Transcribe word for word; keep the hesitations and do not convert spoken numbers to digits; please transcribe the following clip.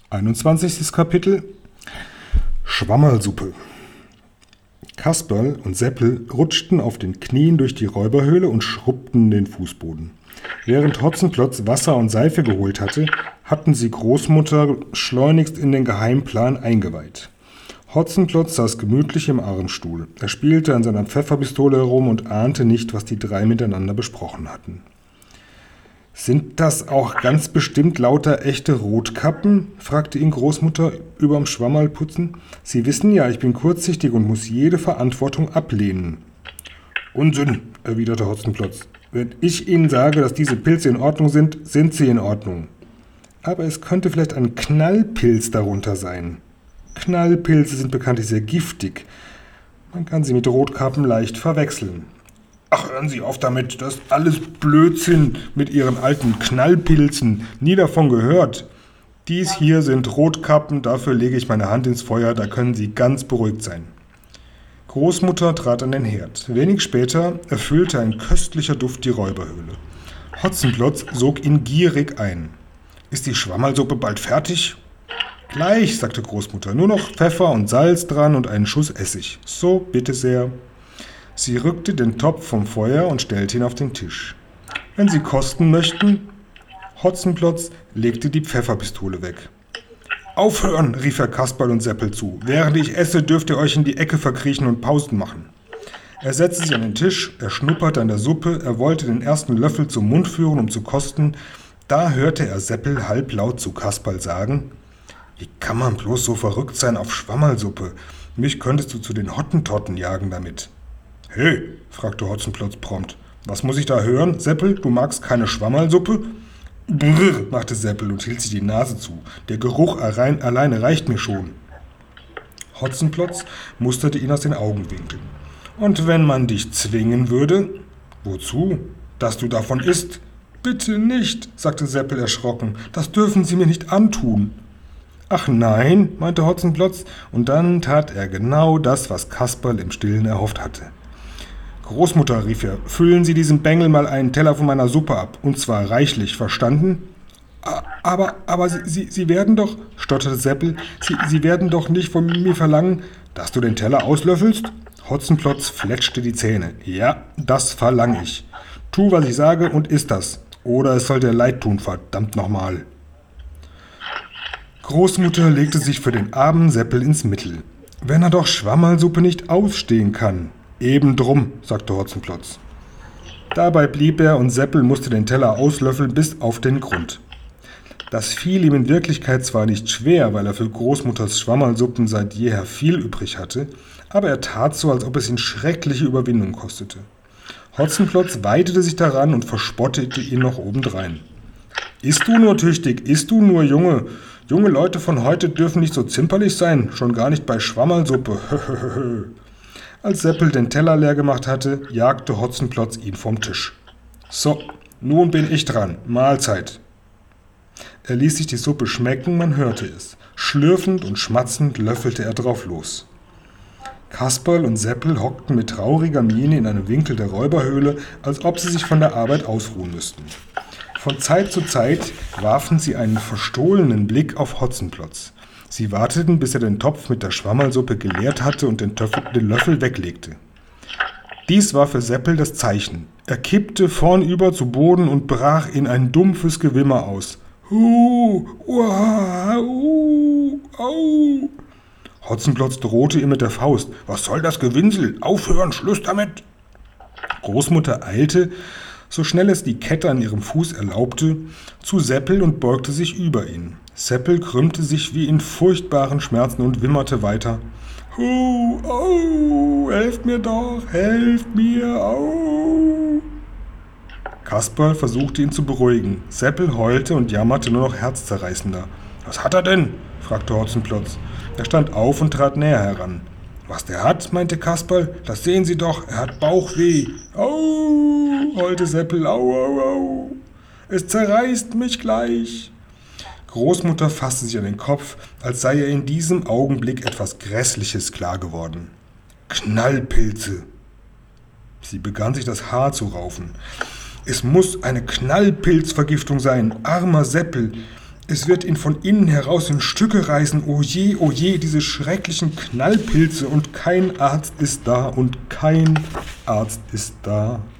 einundzwanzigstes Kapitel Schwammerlsuppe. Kasperl und Seppel rutschten auf den Knien durch die Räuberhöhle und schrubbten den Fußboden. Während Hotzenplotz Wasser und Seife geholt hatte, hatten sie Großmutter schleunigst in den Geheimplan eingeweiht. Hotzenplotz saß gemütlich im Armstuhl. Er spielte an seiner Pfefferpistole herum und ahnte nicht, was die drei miteinander besprochen hatten. »Sind das auch ganz bestimmt lauter echte Rotkappen?« fragte ihn Großmutter überm Schwammerlputzen. »Sie wissen ja, ich bin kurzsichtig und muss jede Verantwortung ablehnen.« »Unsinn«, erwiderte Hotzenplotz. »Wenn ich Ihnen sage, dass diese Pilze in Ordnung sind, sind sie in Ordnung. Aber es könnte vielleicht ein Knallpilz darunter sein. Knallpilze sind bekanntlich sehr giftig. Man kann sie mit Rotkappen leicht verwechseln.« »Ach, hören Sie auf damit, das ist alles Blödsinn mit Ihren alten Knallpilzen, nie davon gehört. Dies hier sind Rotkappen, dafür lege ich meine Hand ins Feuer, da können Sie ganz beruhigt sein.« Großmutter trat an den Herd. Wenig später erfüllte ein köstlicher Duft die Räuberhöhle. Hotzenplotz sog ihn gierig ein. »Ist die Schwammerlsuppe bald fertig?« »Gleich«, sagte Großmutter, »nur noch Pfeffer und Salz dran und einen Schuss Essig. So, bitte sehr.« Sie rückte den Topf vom Feuer und stellte ihn auf den Tisch. »Wenn Sie kosten möchten?« Hotzenplotz legte die Pfefferpistole weg. »Aufhören«, rief er Kasperl und Seppel zu. »Während ich esse, dürft ihr euch in die Ecke verkriechen und Pausen machen.« Er setzte sich an den Tisch, er schnupperte an der Suppe, er wollte den ersten Löffel zum Mund führen, um zu kosten. Da hörte er Seppel halblaut zu Kasperl sagen: »Wie kann man bloß so verrückt sein auf Schwammerlsuppe? Mich könntest du zu den Hottentotten jagen damit.« »Hey«, fragte Hotzenplotz prompt, »was muss ich da hören? Seppel, du magst keine Schwammerlsuppe?« »Brrr«, machte Seppel und hielt sich die Nase zu. »Der Geruch allein, alleine reicht mir schon.« Hotzenplotz musterte ihn aus den Augenwinkeln. »Und wenn man dich zwingen würde?« »Wozu? Dass du davon isst?« »Bitte nicht«, sagte Seppel erschrocken, »das dürfen Sie mir nicht antun.« »Ach nein«, meinte Hotzenplotz, und dann tat er genau das, was Kasperl im Stillen erhofft hatte. »Großmutter«, rief er, »füllen Sie diesem Bengel mal einen Teller von meiner Suppe ab, und zwar reichlich, verstanden?« »Aber, aber Sie, Sie, Sie werden doch«, stotterte Seppel, Sie, Sie werden doch nicht von mir verlangen, dass du den Teller auslöffelst?« Hotzenplotz fletschte die Zähne. »Ja, das verlange ich. Tu, was ich sage, und iss das. Oder es soll dir leid tun, verdammt nochmal.« Großmutter legte sich für den armen Seppel ins Mittel. »Wenn er doch Schwammerlsuppe nicht ausstehen kann.« »Eben drum«, sagte Hotzenplotz. Dabei blieb er und Seppel musste den Teller auslöffeln bis auf den Grund. Das fiel ihm in Wirklichkeit zwar nicht schwer, weil er für Großmutters Schwammerlsuppen seit jeher viel übrig hatte, aber er tat so, als ob es ihn schreckliche Überwindung kostete. Hotzenplotz weidete sich daran und verspottete ihn noch obendrein. »Iss du nur tüchtig, iss du nur, Junge. Junge Leute von heute dürfen nicht so zimperlich sein, schon gar nicht bei Schwammerlsuppe. Als Seppel den Teller leer gemacht hatte, jagte Hotzenplotz ihn vom Tisch. »So, nun bin ich dran. Mahlzeit.« Er ließ sich die Suppe schmecken, man hörte es. Schlürfend und schmatzend löffelte er drauf los. Kasperl und Seppel hockten mit trauriger Miene in einem Winkel der Räuberhöhle, als ob sie sich von der Arbeit ausruhen müssten. Von Zeit zu Zeit warfen sie einen verstohlenen Blick auf Hotzenplotz. Sie warteten, bis er den Topf mit der Schwammerlsuppe geleert hatte und den, Töffel, den Löffel weglegte. Dies war für Seppel das Zeichen. Er kippte vornüber zu Boden und brach in ein dumpfes Gewimmer aus. Hu, uah, uh, au. Hotzenplotz drohte ihm mit der Faust. »Was soll das Gewinsel? Aufhören, Schluss damit!« Großmutter eilte, so schnell es die Kette an ihrem Fuß erlaubte, zu Seppel und beugte sich über ihn. Seppel krümmte sich wie in furchtbaren Schmerzen und wimmerte weiter. »Hu, au, helft mir doch, helft mir, au!« Kasperl versuchte ihn zu beruhigen. Seppel heulte und jammerte nur noch herzzerreißender. »Was hat er denn?« fragte Hotzenplotz. Er stand auf und trat näher heran. »Was der hat?«, meinte Kasperl, »das sehen Sie doch, er hat Bauchweh.« »Au«, heulte Seppel, »au, au, au, es zerreißt mich gleich.« Großmutter fasste sich an den Kopf, als sei ihr in diesem Augenblick etwas Grässliches klar geworden. »Knallpilze!« Sie begann sich das Haar zu raufen. »Es muss eine Knallpilzvergiftung sein, armer Seppel. Es wird ihn von innen heraus in Stücke reißen. O je, o je, diese schrecklichen Knallpilze. Und kein Arzt ist da und kein Arzt ist da.